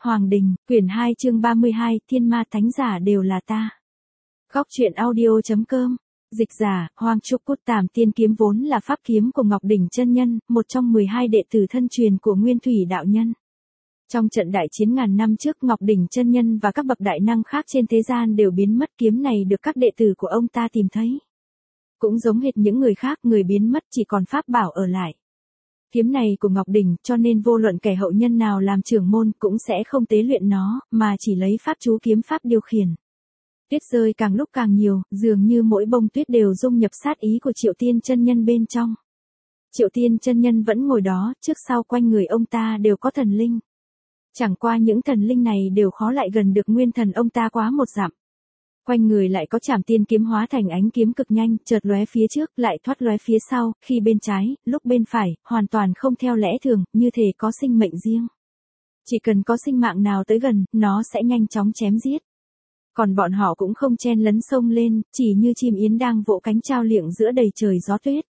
Hoàng Đình, quyển 2 chương 32, Thiên Ma Thánh Giả đều là ta. Góc truyện audio.com. Dịch giả, Hoàng Trúc Cút Tàm Tiên Kiếm vốn là pháp kiếm của Ngọc Đỉnh chân nhân, một trong 12 đệ tử thân truyền của Nguyên Thủy đạo nhân. Trong trận đại chiến ngàn năm trước, Ngọc Đỉnh chân nhân và các bậc đại năng khác trên thế gian đều biến mất, kiếm này được các đệ tử của ông ta tìm thấy. Cũng giống hệt những người khác, người biến mất chỉ còn pháp bảo ở lại. Kiếm này của Ngọc Đỉnh, cho nên vô luận kẻ hậu nhân nào làm trưởng môn cũng sẽ không tế luyện nó, mà chỉ lấy pháp chú kiếm pháp điều khiển. Tuyết rơi càng lúc càng nhiều, dường như mỗi bông tuyết đều dung nhập sát ý của Triệu Tiên chân nhân bên trong. Triệu Tiên chân nhân vẫn ngồi đó, trước sau quanh người ông ta đều có thần linh. Chẳng qua những thần linh này đều khó lại gần được nguyên thần ông ta quá một dặm. Quanh người lại có Trảm Tiên kiếm hóa thành ánh kiếm cực nhanh, chợt lóe phía trước, lại thoát lóe phía sau, khi bên trái, lúc bên phải, hoàn toàn không theo lẽ thường, như thể có sinh mệnh riêng. Chỉ cần có sinh mạng nào tới gần, nó sẽ nhanh chóng chém giết. Còn bọn họ cũng không chen lấn xông lên, chỉ như chim yến đang vỗ cánh trao liệng giữa đầy trời gió tuyết.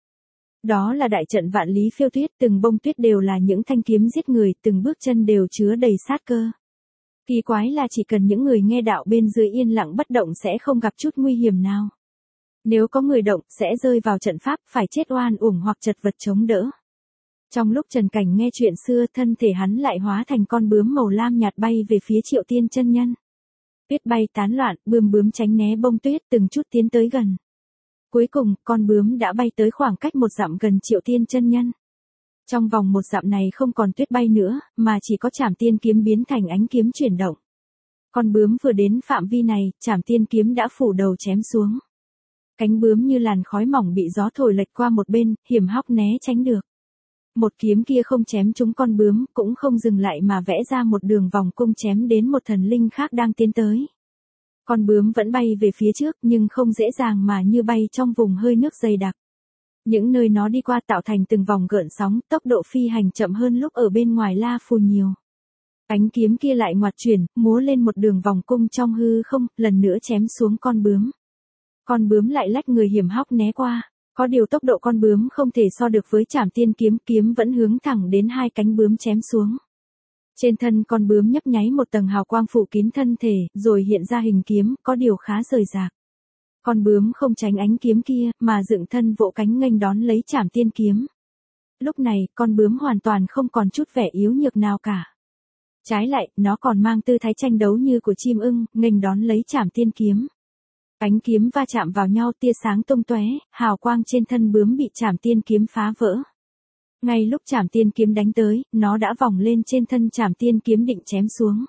Đó là đại trận vạn lý phiêu tuyết, từng bông tuyết đều là những thanh kiếm giết người, từng bước chân đều chứa đầy sát cơ. Kỳ quái là chỉ cần những người nghe đạo bên dưới yên lặng bất động sẽ không gặp chút nguy hiểm nào. Nếu có người động, sẽ rơi vào trận pháp, phải chết oan uổng hoặc chật vật chống đỡ. Trong lúc Trần Cảnh nghe chuyện xưa, thân thể hắn lại hóa thành con bướm màu lam nhạt bay về phía Triệu Tiên chân nhân. Tuyết bay tán loạn, bướm tránh né bông tuyết, từng chút tiến tới gần. Cuối cùng, con bướm đã bay tới khoảng cách 1 dặm gần Triệu Tiên chân nhân. Trong vòng 1 dặm này không còn tuyết bay nữa, mà chỉ có Trảm Tiên kiếm biến thành ánh kiếm chuyển động. Con bướm vừa đến phạm vi này, Trảm Tiên kiếm đã phủ đầu chém xuống. Cánh bướm như làn khói mỏng bị gió thổi lệch qua một bên, hiểm hóc né tránh được. Một kiếm kia không chém trúng con bướm, cũng không dừng lại mà vẽ ra một đường vòng cung chém đến một thần linh khác đang tiến tới. Con bướm vẫn bay về phía trước nhưng không dễ dàng mà như bay trong vùng hơi nước dày đặc. Những nơi nó đi qua tạo thành từng vòng gợn sóng, tốc độ phi hành chậm hơn lúc ở bên ngoài La Phù nhiều. Ánh kiếm kia lại ngoặt chuyển, múa lên một đường vòng cung trong hư không, lần nữa chém xuống con bướm. Con bướm lại lách người hiểm hóc né qua, có điều tốc độ con bướm không thể so được với Trảm Tiên kiếm, kiếm vẫn hướng thẳng đến hai cánh bướm chém xuống. Trên thân con bướm nhấp nháy một tầng hào quang phủ kín thân thể, rồi hiện ra hình kiếm, có điều khá rời rạc. Con bướm không tránh ánh kiếm kia, mà dựng thân vỗ cánh nghênh đón lấy Trảm Tiên kiếm. Lúc này, con bướm hoàn toàn không còn chút vẻ yếu nhược nào cả. Trái lại, nó còn mang tư thái tranh đấu như của chim ưng, nghênh đón lấy Trảm Tiên kiếm. Ánh kiếm va chạm vào nhau, tia sáng tung tóe, hào quang trên thân bướm bị Trảm Tiên kiếm phá vỡ. Ngay lúc Trảm Tiên kiếm đánh tới, nó đã vòng lên trên thân Trảm Tiên kiếm định chém xuống.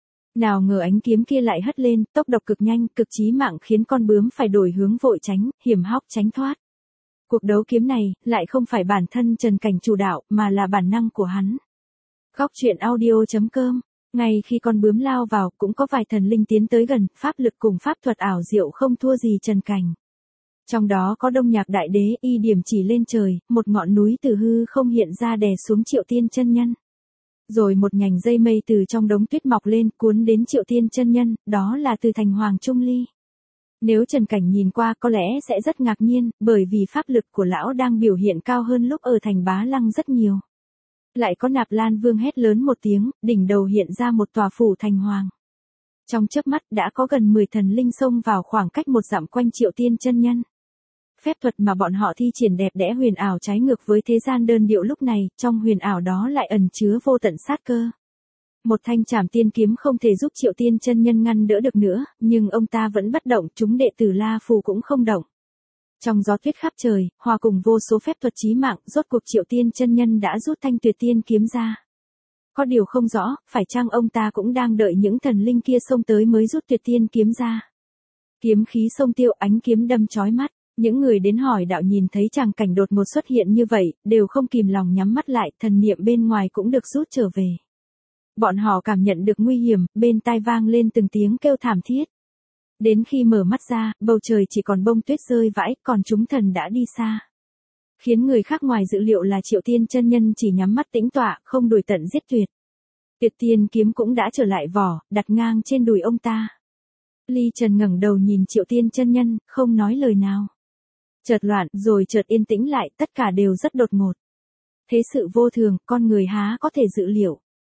Nào ngờ ánh kiếm kia lại hất lên, tốc độ cực nhanh, cực chí mạng khiến con bướm phải đổi hướng vội tránh, hiểm hóc tránh thoát. Cuộc đấu kiếm này, lại không phải bản thân Trần Cảnh chủ đạo, mà là bản năng của hắn. Góc truyện audio.com. Ngay khi con bướm lao vào, cũng có vài thần linh tiến tới gần, pháp lực cùng pháp thuật ảo diệu không thua gì Trần Cảnh. Trong đó có Đông Nhạc Đại Đế, y điểm chỉ lên trời, một ngọn núi từ hư không hiện ra đè xuống Triệu Tiên chân nhân. Rồi một nhành dây mây từ trong đống tuyết mọc lên, cuốn đến Triệu Tiên chân nhân, đó là từ thành Hoàng Trung Ly. Nếu Trần Cảnh nhìn qua có lẽ sẽ rất ngạc nhiên, bởi vì pháp lực của lão đang biểu hiện cao hơn lúc ở thành Bá Lăng rất nhiều. Lại có Nạp Lan Vương hét lớn một tiếng, đỉnh đầu hiện ra một tòa phủ thành hoàng. Trong chớp mắt đã có gần 10 thần linh xông vào khoảng cách 1 dặm quanh Triệu Tiên chân nhân. Phép thuật mà bọn họ thi triển đẹp đẽ huyền ảo trái ngược với thế gian đơn điệu lúc này, trong huyền ảo đó lại ẩn chứa vô tận sát cơ. Một thanh Trảm Tiên kiếm không thể giúp Triệu Tiên chân nhân ngăn đỡ được nữa, nhưng ông ta vẫn bất động, chúng đệ tử La Phù cũng không động. Trong gió tuyết khắp trời, hòa cùng vô số phép thuật chí mạng, rốt cuộc Triệu Tiên chân nhân đã rút thanh Tuyệt Tiên kiếm ra. Có điều không rõ, phải chăng ông ta cũng đang đợi những thần linh kia xông tới mới rút Tuyệt Tiên kiếm ra. Kiếm khí xông tiêu, ánh kiếm đâm chói mắt. Những người đến hỏi đạo nhìn thấy tràng cảnh đột ngột xuất hiện như vậy, đều không kìm lòng nhắm mắt lại, thần niệm bên ngoài cũng được rút trở về. Bọn họ cảm nhận được nguy hiểm, bên tai vang lên từng tiếng kêu thảm thiết. Đến khi mở mắt ra, bầu trời chỉ còn bông tuyết rơi vãi, còn chúng thần đã đi xa. Khiến người khác ngoài dự liệu là Triệu Tiên chân nhân chỉ nhắm mắt tĩnh tọa, không đuổi tận giết tuyệt. Tuyệt Tiên kiếm cũng đã trở lại vỏ, đặt ngang trên đùi ông ta. Ly Trần ngẩng đầu nhìn Triệu Tiên chân nhân, không nói lời nào. Chợt loạn, rồi chợt yên tĩnh lại, tất cả đều rất đột ngột. Thế sự vô thường, con người há có thể dự liệu.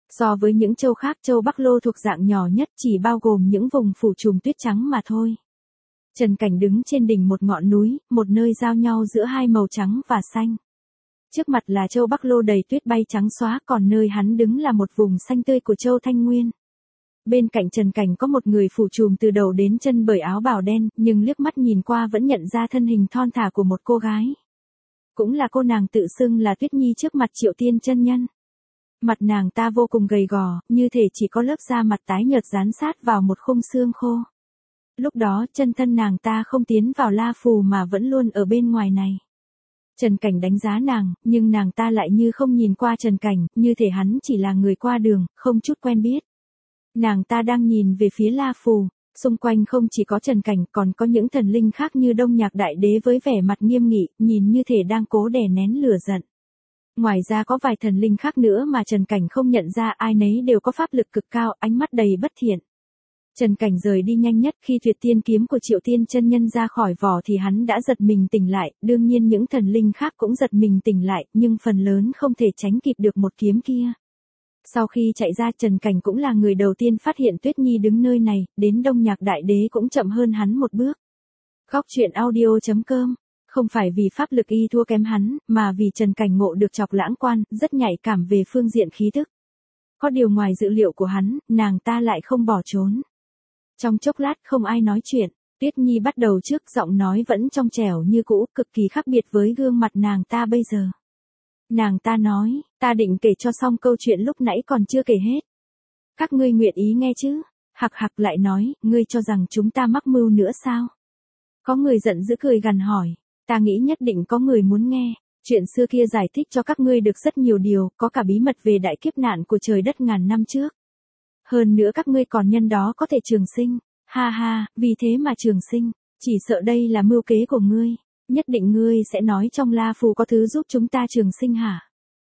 So với những châu khác, châu Bắc Lô thuộc dạng nhỏ nhất, chỉ bao gồm những vùng phủ trùm tuyết trắng mà thôi. Trần Cảnh đứng trên đỉnh một ngọn núi, một nơi giao nhau giữa hai màu trắng và xanh. Trước mặt là châu Bắc Lô đầy tuyết bay trắng xóa, còn nơi hắn đứng là một vùng xanh tươi của châu Thanh Nguyên. Bên cạnh Trần Cảnh có một người phủ trùm từ đầu đến chân bởi áo bào đen, nhưng liếc mắt nhìn qua vẫn nhận ra thân hình thon thả của một cô gái. Cũng là cô nàng tự xưng là Tuyết Nhi trước mặt Triệu Tiên chân nhân. Mặt nàng ta vô cùng gầy gò, như thể chỉ có lớp da mặt tái nhợt dán sát vào một khung xương khô. Lúc đó chân thân nàng ta không tiến vào La Phù mà vẫn luôn ở bên ngoài này. Trần Cảnh đánh giá nàng, nhưng nàng ta lại như không nhìn qua Trần Cảnh, như thể hắn chỉ là người qua đường, không chút quen biết. Nàng ta đang nhìn về phía La Phù, xung quanh không chỉ có Trần Cảnh, còn có những thần linh khác như Đông Nhạc Đại Đế với vẻ mặt nghiêm nghị, nhìn như thể đang cố đè nén lửa giận. Ngoài ra có vài thần linh khác nữa mà Trần Cảnh không nhận ra, ai nấy đều có pháp lực cực cao, ánh mắt đầy bất thiện. Trần Cảnh rời đi nhanh nhất, khi tuyệt tiên kiếm của Triệu Tiên chân nhân ra khỏi vỏ thì hắn đã giật mình tỉnh lại, đương nhiên những thần linh khác cũng giật mình tỉnh lại, nhưng phần lớn không thể tránh kịp được một kiếm kia. Sau khi chạy ra, Trần Cảnh cũng là người đầu tiên phát hiện Tuyết Nhi đứng nơi này, đến Đông Nhạc Đại Đế cũng chậm hơn hắn một bước. Góc truyện audio.com. Không phải vì pháp lực y thua kém hắn, mà vì Trần Cảnh ngộ được Chọc Lãng Quan, rất nhạy cảm về phương diện khí tức. Có điều ngoài dự liệu của hắn, nàng ta lại không bỏ trốn. Trong chốc lát không ai nói chuyện, Tuyết Nhi bắt đầu trước, giọng nói vẫn trong trẻo như cũ, cực kỳ khác biệt với gương mặt nàng ta bây giờ. Nàng ta nói, ta định kể cho xong câu chuyện lúc nãy còn chưa kể hết. Các ngươi nguyện ý nghe chứ? Hạc Hạc lại nói, ngươi cho rằng chúng ta mắc mưu nữa sao? Có người giận dữ cười gằn hỏi, ta nghĩ nhất định có người muốn nghe. Chuyện xưa kia giải thích cho các ngươi được rất nhiều điều, có cả bí mật về đại kiếp nạn của trời đất ngàn năm trước. Hơn nữa các ngươi còn nhân đó có thể trường sinh. Ha ha, vì thế mà trường sinh, chỉ sợ đây là mưu kế của ngươi. Nhất định ngươi sẽ nói trong La Phù có thứ giúp chúng ta trường sinh hả?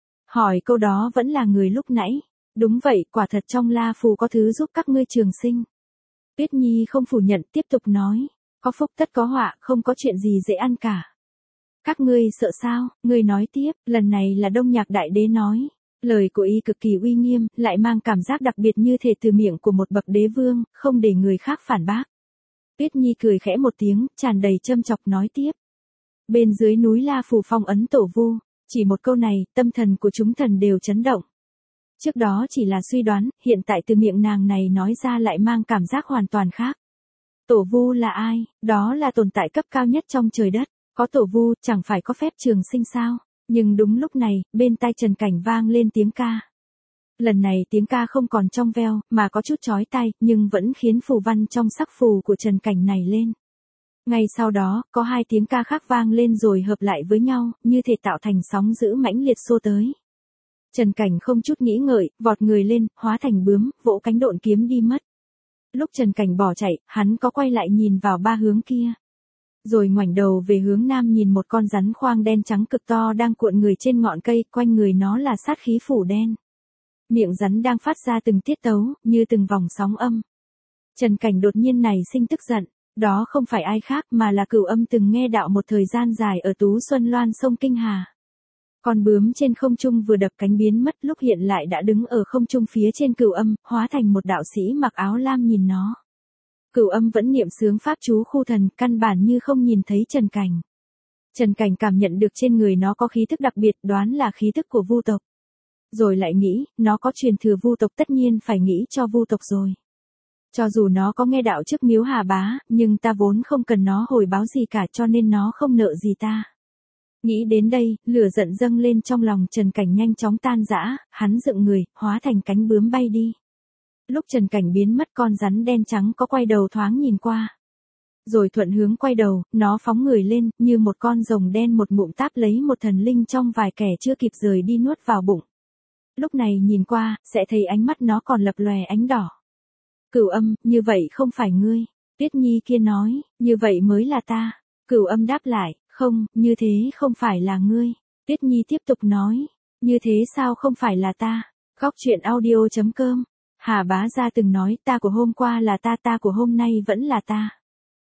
Hỏi câu đó vẫn là người lúc nãy. Đúng vậy, quả thật trong La Phù có thứ giúp các ngươi trường sinh. Tuyết Nhi không phủ nhận, tiếp tục nói. Có phúc tất có họa, không có chuyện gì dễ ăn cả. Các ngươi sợ sao? Ngươi nói tiếp, lần này là Đông Nhạc Đại Đế nói. Lời của y cực kỳ uy nghiêm, lại mang cảm giác đặc biệt như thể từ miệng của một bậc đế vương, không để người khác phản bác. Tuyết Nhi cười khẽ một tiếng, tràn đầy châm chọc nói tiếp. Bên dưới núi La Phù phong ấn tổ vu, chỉ một câu này, tâm thần của chúng thần đều chấn động. Trước đó chỉ là suy đoán, hiện tại từ miệng nàng này nói ra lại mang cảm giác hoàn toàn khác. Tổ vu là ai? Đó là tồn tại cấp cao nhất trong trời đất. Có tổ vu, chẳng phải có phép trường sinh sao? Nhưng đúng lúc này, bên tai Trần Cảnh vang lên tiếng ca. Lần này tiếng ca không còn trong veo, mà có chút chói tai, nhưng vẫn khiến phù văn trong sắc phù của Trần Cảnh này lên. Ngay sau đó, có hai tiếng ca khác vang lên rồi hợp lại với nhau, như thể tạo thành sóng dữ mãnh liệt xô tới. Trần Cảnh không chút nghĩ ngợi, vọt người lên, hóa thành bướm, vỗ cánh độn kiếm đi mất. Lúc Trần Cảnh bỏ chạy, hắn có quay lại nhìn vào ba hướng kia. Rồi ngoảnh đầu về hướng nam nhìn một con rắn khoang đen trắng cực to đang cuộn người trên ngọn cây, quanh người nó là sát khí phủ đen. Miệng rắn đang phát ra từng tiết tấu, như từng vòng sóng âm. Trần Cảnh đột nhiên nảy sinh tức giận, đó không phải ai khác mà là Cửu Âm từng nghe đạo một thời gian dài ở Tú Xuân Loan sông Kinh Hà. Con bướm trên không trung vừa đập cánh biến mất, lúc hiện lại đã đứng ở không trung phía trên Cửu Âm, hóa thành một đạo sĩ mặc áo lam nhìn nó. Cửu Âm vẫn niệm xướng pháp chú khu thần, căn bản như không nhìn thấy Trần Cảnh. Trần Cảnh cảm nhận được trên người nó có khí thức đặc biệt, đoán là khí thức của vu tộc. Rồi lại nghĩ, nó có truyền thừa vu tộc, tất nhiên phải nghĩ cho vu tộc rồi. Cho dù nó có nghe đạo trước Miếu Hà Bá, nhưng ta vốn không cần nó hồi báo gì cả, cho nên nó không nợ gì ta. Nghĩ đến đây, lửa giận dâng lên trong lòng Trần Cảnh nhanh chóng tan rã, hắn dựng người, hóa thành cánh bướm bay đi. Lúc Trần Cảnh biến mất, con rắn đen trắng có quay đầu thoáng nhìn qua. Rồi thuận hướng quay đầu, nó phóng người lên, như một con rồng đen một ngụm táp lấy một thần linh trong vài kẻ chưa kịp rời đi nuốt vào bụng. Lúc này nhìn qua, sẽ thấy ánh mắt nó còn lập lòe ánh đỏ. Cửu Âm, như vậy không phải ngươi. Tuyết Nhi kia nói, như vậy mới là ta. Cửu Âm đáp lại, không, như thế không phải là ngươi. Tuyết Nhi tiếp tục nói, như thế sao không phải là ta. Góc truyện audio.com. Hà Bá Gia từng nói, ta của hôm qua là ta, ta của hôm nay vẫn là ta.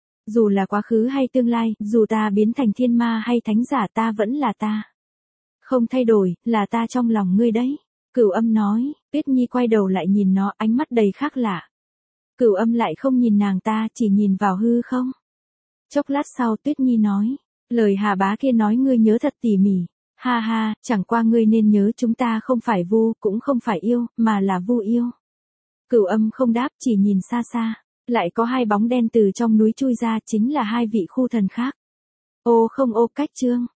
Dù là quá khứ hay tương lai, dù ta biến thành thiên ma hay thánh giả, ta vẫn là ta. Không thay đổi, là ta trong lòng ngươi đấy. Cửu Âm nói, Tuyết Nhi quay đầu lại nhìn nó, ánh mắt đầy khác lạ. Cửu Âm lại không nhìn nàng ta, chỉ nhìn vào hư không. Chốc lát sau Tuyết Nhi nói, lời Hà bá kia nói ngươi nhớ thật tỉ mỉ. Ha ha, chẳng qua ngươi nên nhớ chúng ta không phải vu, cũng không phải yêu, mà là vu yêu. Cửu Âm không đáp, chỉ nhìn xa xa. Lại có hai bóng đen từ trong núi chui ra, chính là hai vị khu thần khác. Ô không ô cách chương.